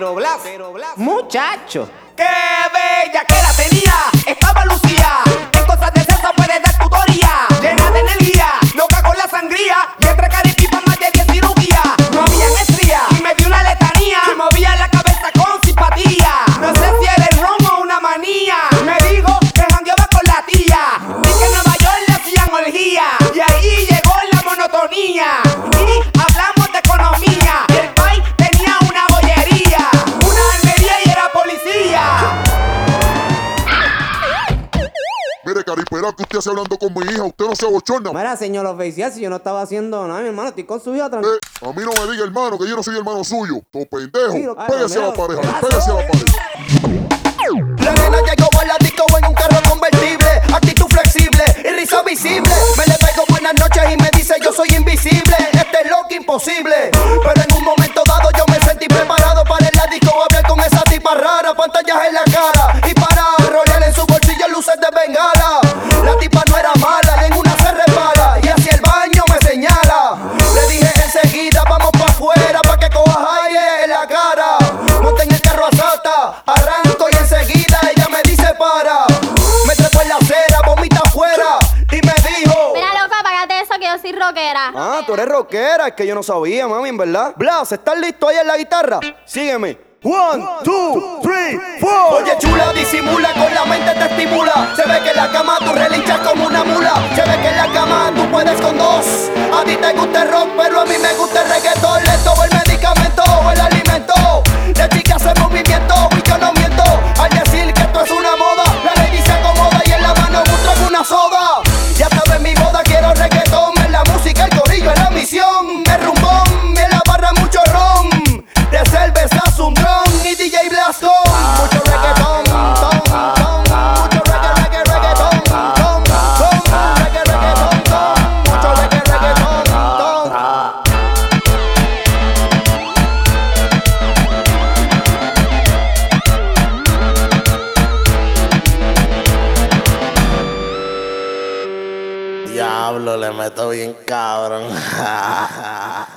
Blas, muchacho. ¡Qué bella que la tenía! Estaba Lucía. En cosas de salsa puede dar tutoría. Llena de energía, loca con la sangría. Y entre caripipas más de 10 cirugías. No había estría y me dio una letanía. Y movía la cabeza con simpatía. No sé si era el romo o una manía. Me dijo que jangueaba con la tía. Y que en Nueva York le hacían orgía. Y ahí llegó la monotonía. Y hablamos de economía. El país tenía una bollería, una almería y era policía. Mire, Caripera, que usted hace hablando con mi hija. Usted no se abochorna. Mira, señor oficial, si yo no estaba haciendo nada, mi hermano, estoy con su hija tranquilo. A mí no me diga hermano, que yo no soy hermano suyo. Todo pendejo. Sí, Pégase a la Romeo. pareja, pégase a la pareja. La nena llegó a la disco en un carro convertible, actitud flexible y risa visible. Me le pego buenas noches y me dice yo soy invisible. Este es lo que imposible. Pero en un momento dado yo me sentí preparado para en la disco hablar con esa tipa rara, pantallas en la cara y para rolear en su bolsillo luces de bengala. La tipa no era mala y en una se repara y hacia el baño me señala. Le dije enseguida vamos pa' afuera pa' que cojas aire en la cara. Monté en el carro a Sata, arranco y enseguida ella me dice para. Me trepo en la acera, vomita afuera y me dijo: Mira, loca, apágate eso que yo soy rockera. ah, tú eres rockera, es que yo no sabía, mami, en verdad. Blas, ¿estás listo ahí en la guitarra? Sígueme. 1, 2, 3, 4. Oye, chula, disimula, con la mente te estimula. Se ve que en la cama tú relinchas como una mula. Se ve que en la cama tú puedes con dos. A ti te gusta el rock, pero a mí me gusta el reggaetón. Lento el medicamento, el alimento. De chica hace movimiento y yo no miento al decir que esto es una moda. La lady se acomoda y en la mano un trago, una soda. Ya sabes, mi boda quiero reggaetón. En la música, el corillo, en la misión. El rumbón, en la barra mucho ron. De cervezas un dron y DJ Blasco. Mucho reggaetón, ton, ton. Mucho reggaetón, ton, ton. Reggaetón, ton. Mucho reggaetón, ton. Diablo, le meto bien cabrón.